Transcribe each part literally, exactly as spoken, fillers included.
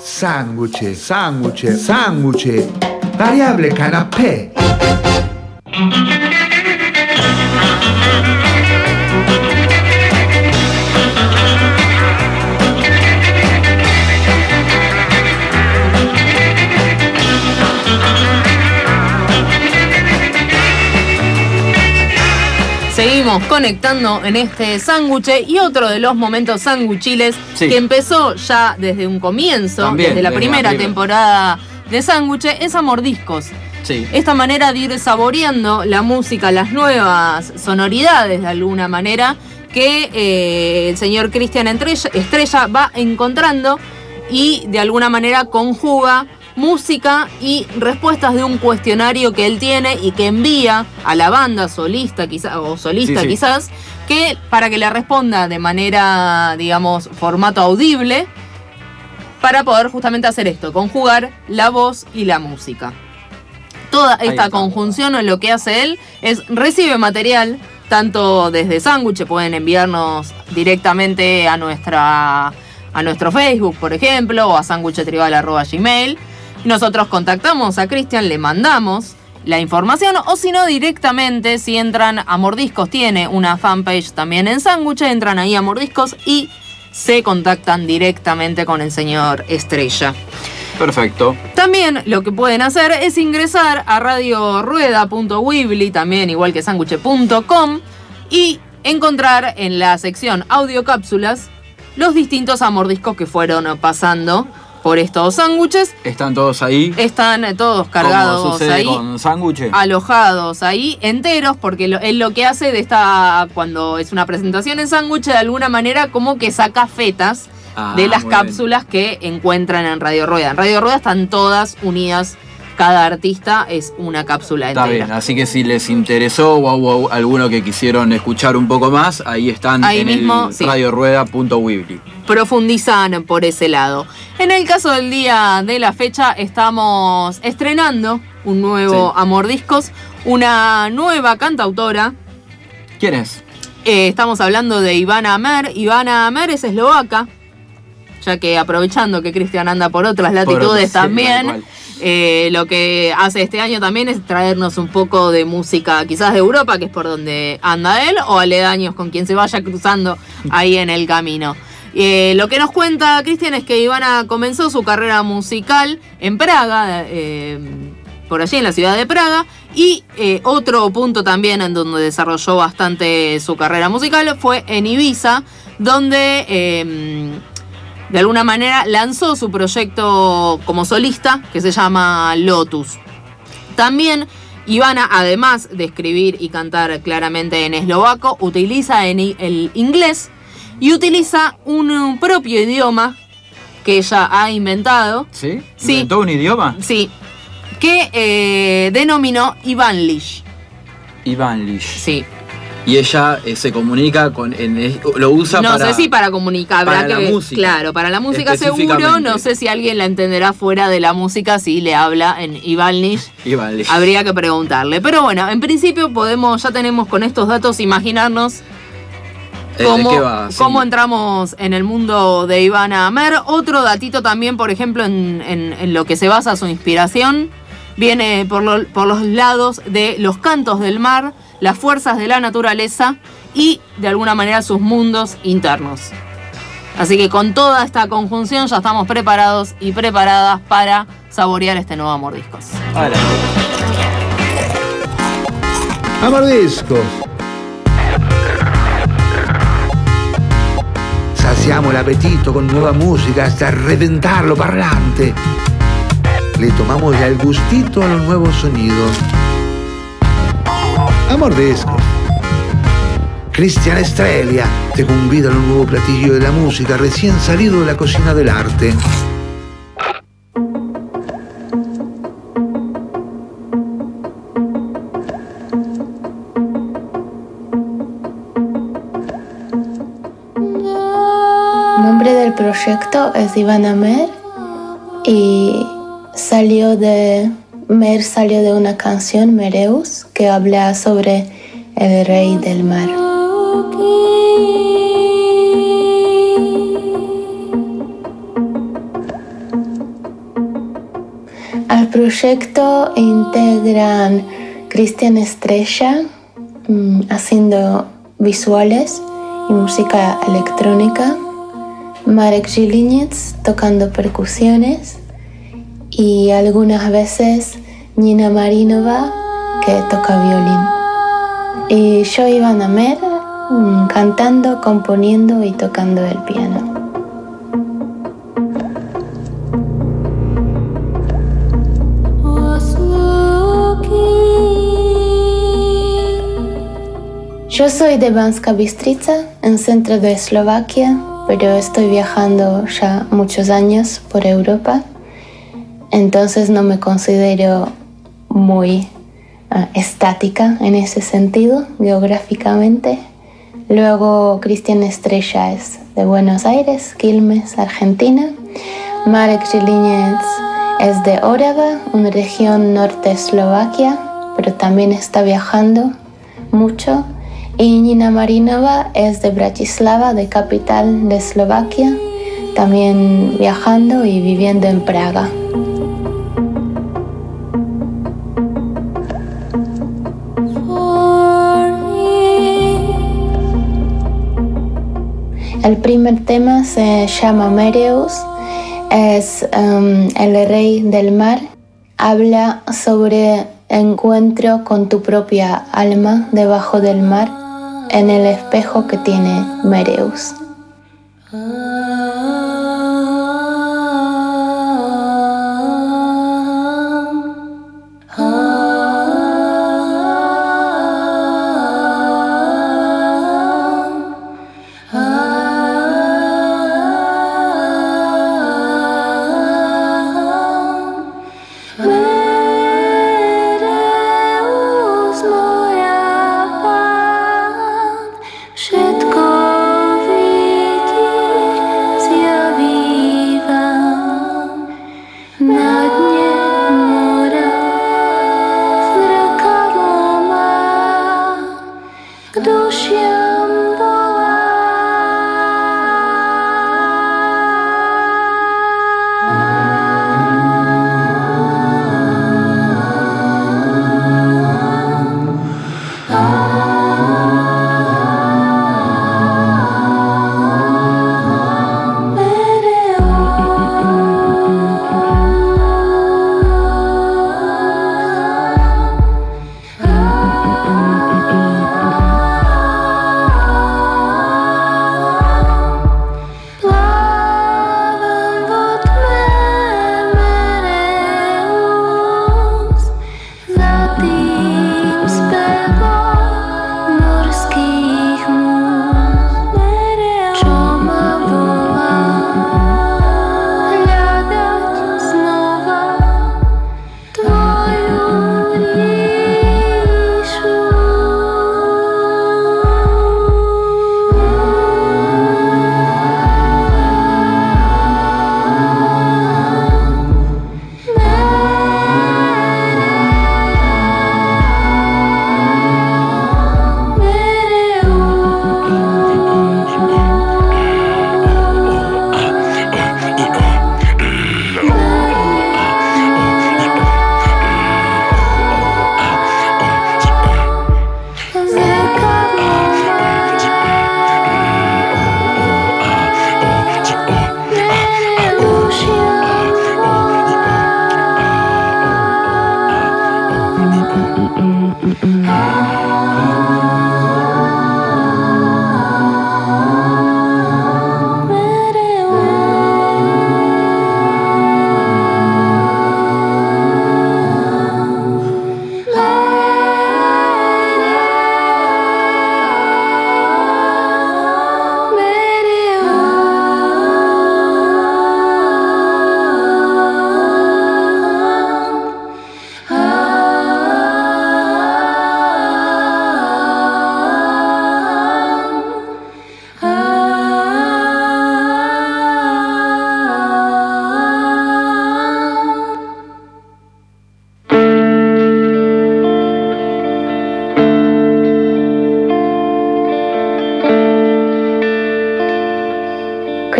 Sándwich, sándwich, sándwich. Variable canapé. Seguimos conectando en este sándwich y otro de los momentos sándwichiles sí. que empezó ya desde un comienzo, También, desde la desde primera la primera. temporada de sándwich, es a mordiscos. Sí. Esta manera de ir saboreando la música, las nuevas sonoridades de alguna manera que eh, el señor Cristian Estrella va encontrando y de alguna manera conjuga música y respuestas de un cuestionario que él tiene y que envía a la banda solista quizás o solista sí, sí. quizás que para que le responda de manera, digamos, formato audible para poder justamente hacer esto, conjugar la voz y la música. Toda esta conjunción lo que hace él es recibe material tanto desde Sándwich, pueden enviarnos directamente a nuestra a nuestro Facebook, por ejemplo, o a sándwichetribal arroba gmail. Nosotros contactamos a Cristian, le mandamos la información, o si no, directamente, si entran a Mordiscos, tiene una fanpage también en Sándwich, entran ahí a Mordiscos y se contactan directamente con el señor Estrella. Perfecto. También lo que pueden hacer es ingresar a radio rueda punto weebly, también igual que sándwich punto com, y encontrar en la sección audiocápsulas los distintos amordiscos que fueron pasando por estos sándwiches. ¿Están todos ahí? Están todos cargados ¿Cómo sucede ahí, con sándwiches? alojados ahí, enteros, porque lo, él lo que hace de esta, cuando es una presentación en sándwich, de alguna manera como que saca fetas ah, de las muy cápsulas bien. que encuentran en Radio Rueda. En Radio Rueda están todas unidas, cada artista es una cápsula Está entera. bien, así que si les interesó o hubo alguno que quisieron escuchar un poco más, ahí están Ahí en mismo, el sí. radio rueda punto weebly. Profundizan por ese lado. En el caso del día de la fecha, estamos estrenando un nuevo Sí. Amordiscos, una nueva cantautora. ¿Quién es? Eh, estamos hablando de Ivana Amer. Ivana Amer es eslovaca, ya que aprovechando que Cristian anda por otras latitudes Por otro, sí, también, tal cual. eh, lo que hace este año también es traernos un poco de música quizás de Europa, que es por donde anda él, o aledaños con quien se vaya cruzando ahí en el camino. Eh, lo que nos cuenta Cristian es que Ivana comenzó su carrera musical en Praga, eh, por allí en la ciudad de Praga, y eh, otro punto también en donde desarrolló bastante su carrera musical fue en Ibiza, donde eh, de alguna manera lanzó su proyecto como solista que se llama Lotus. También Ivana, además de escribir y cantar claramente en eslovaco, utiliza en el inglés y utiliza un propio idioma que ella ha inventado. ¿Sí? Sí. ¿Inventó un idioma? Sí, que eh, denominó Ivanlish. Ivanlish. Sí. Y ella eh, se comunica con... En, es- lo usa No para... sé si para comunicar, habrá para que la ver. música. Claro, para la música seguro. Específicamente. No sé si alguien la entenderá fuera de la música si le habla en Ivanlish. Ivanlish. Habría que preguntarle. Pero bueno, en principio podemos, ya tenemos con estos datos imaginarnos Eh, ¿de cómo, qué va? Sí. cómo entramos en el mundo de Ivana Amer. Otro datito también, por ejemplo, en, en- en lo que se basa su inspiración, viene por, lo- por los lados de los cantos del mar, las fuerzas de la naturaleza y, de alguna manera, sus mundos internos. Así que con toda esta conjunción ya estamos preparados y preparadas para saborear este nuevo Amordiscos. Ahora. Amordiscos. Saciamo l'appetito con nueva música hasta reventar lo parlante. Le tomamos ya el gustito a los nuevos sonidos. Amordiscos. Cristian Estrella te convida a un nuevo platillo de la música recién salido de la cocina del arte. El nombre del proyecto es Ivana Amer y salió de Mer salió de una canción, Mereus, que habla sobre el rey del mar. Al proyecto integran Cristian Estrella mmm, haciendo visuales y música electrónica, Marek Zilinets tocando percusiones y algunas veces Nina Marinova que toca violín. Y yo, Ivana Mer, mmm, cantando, componiendo y tocando el piano. Yo soy de Banská Bystrica, en centro de Eslovaquia, pero estoy viajando ya muchos años por Europa, entonces no me considero muy uh, estática en ese sentido, geográficamente. Luego Cristian Estrella es de Buenos Aires, Quilmes, Argentina. Marek Zilinets es de Orava, una región norte de Eslovaquia, pero también está viajando mucho. Y Nina Marinova es de Bratislava, de capital de Eslovaquia, también viajando y viviendo en Praga. El primer tema se llama Mereus, es um, el rey del mar. Habla sobre encuentro con tu propia alma debajo del mar, en el espejo que tiene Mereus. Všetko vidí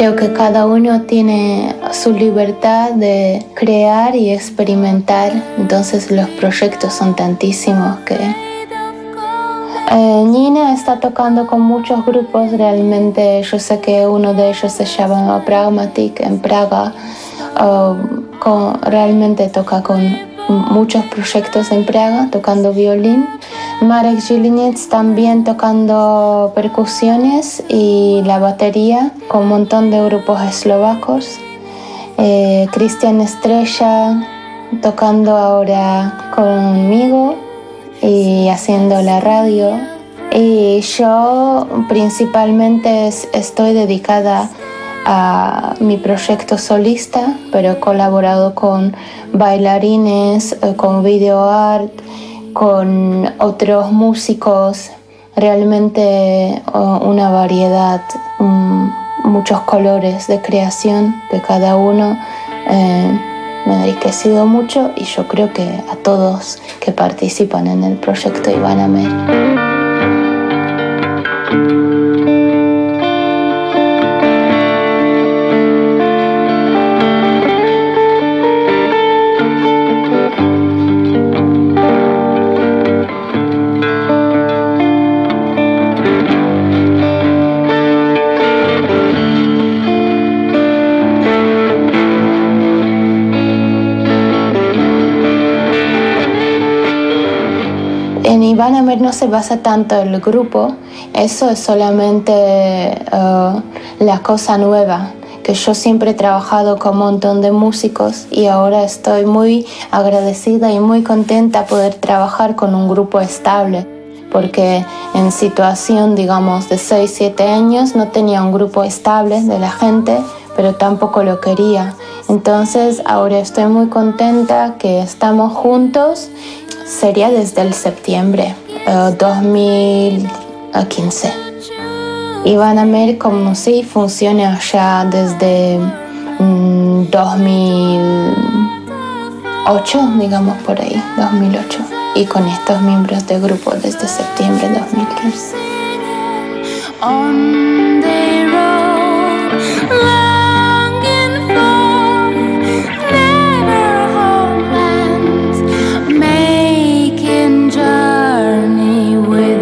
Creo que cada uno tiene su libertad de crear y experimentar, entonces los proyectos son tantísimos que... Eh, Nina está tocando con muchos grupos, realmente yo sé que uno de ellos se llama Pragmatic en Praga, uh, con, realmente toca con muchos proyectos en Praga, tocando violín. Marek Zilinets también tocando percusiones y la batería con un montón de grupos eslovacos. Eh, Cristian Estrella tocando ahora conmigo y haciendo la radio. Y yo principalmente estoy dedicada a mi proyecto solista, pero he colaborado con bailarines, con video art, con otros músicos, realmente una variedad, muchos colores de creación de cada uno. Eh, me ha enriquecido mucho y yo creo que a todos que participan en el proyecto Iván Amer. En Iván Amer no se basa tanto en el grupo, eso es solamente uh, la cosa nueva, que yo siempre he trabajado con un montón de músicos y ahora estoy muy agradecida y muy contenta poder trabajar con un grupo estable, porque en situación, digamos, de seis siete años no tenía un grupo estable de la gente, pero tampoco lo quería. Entonces ahora estoy muy contenta que estamos juntos. Sería desde el septiembre uh, dos mil quince. Iván Amer como si funciona ya desde um, dos mil ocho, digamos por ahí, dos mil ocho, y con estos miembros de grupo desde septiembre de dos mil quince. On the road, longing for never homeland, making journey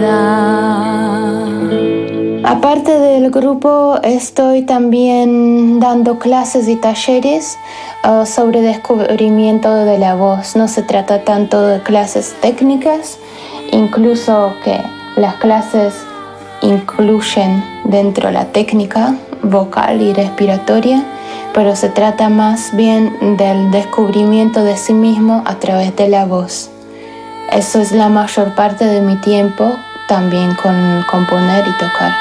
without. Aparte del grupo, estoy también dando clases y talleres uh, sobre descubrimiento de la voz. No se trata tanto de clases técnicas, incluso que las clases incluyen dentro la técnica vocal y respiratoria, pero se trata más bien del descubrimiento de sí mismo a través de la voz. Eso es la mayor parte de mi tiempo, también con componer y tocar.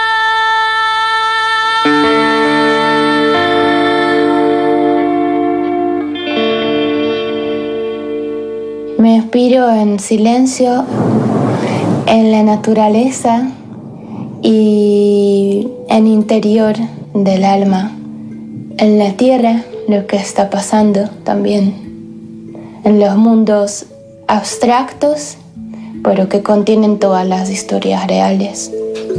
Me inspiro en silencio, en la naturaleza y en interior del alma, en la tierra, lo que está pasando también, en los mundos abstractos, pero que contienen todas las historias reales.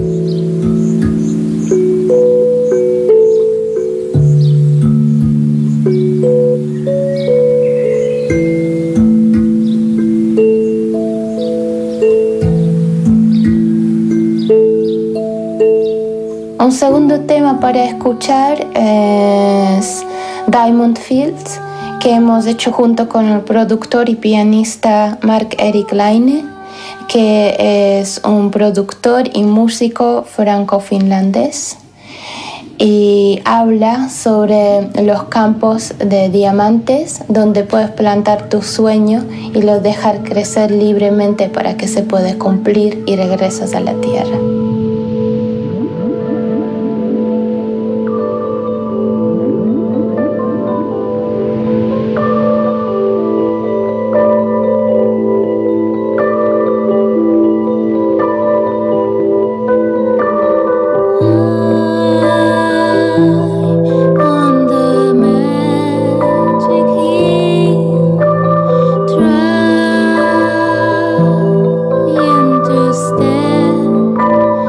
Un segundo tema para escuchar es Diamond Fields, que hemos hecho junto con el productor y pianista Marc-Eric Leine, que es un productor y músico franco-finlandés, y habla sobre los campos de diamantes donde puedes plantar tu sueño y lo dejar crecer libremente para que se pueda cumplir y regresas a la tierra. Step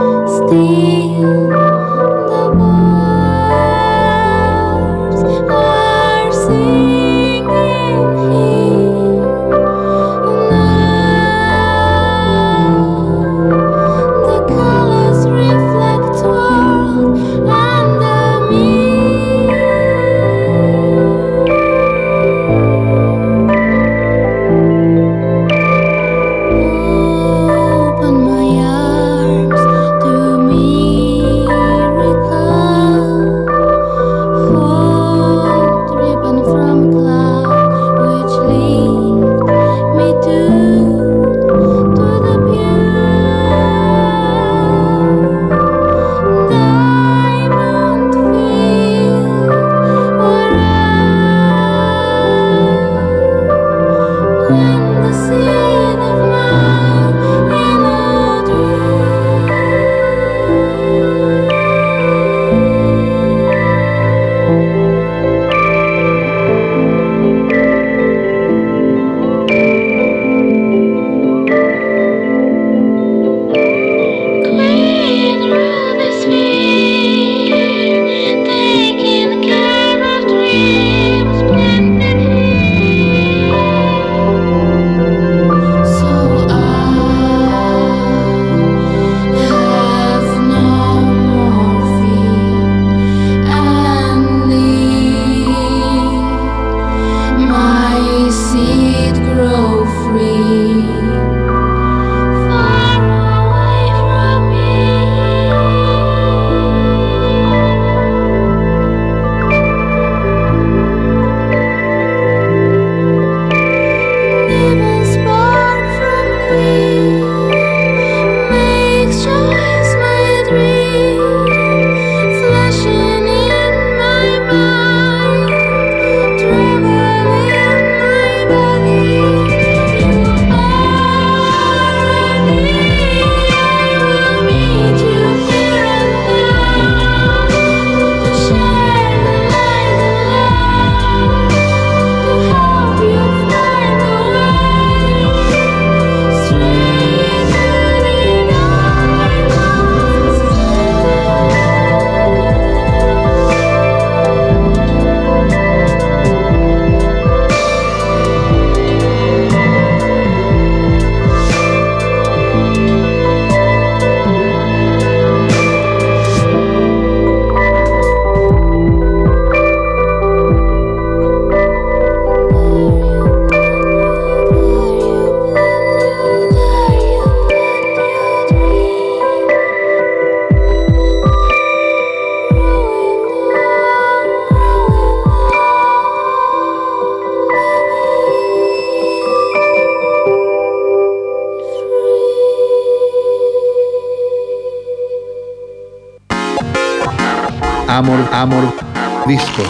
Amor, Amor Discos.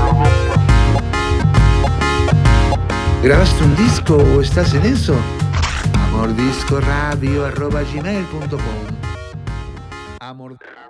¿Grabaste un disco o estás en eso? amordiscoradio arroba gmail punto com Amor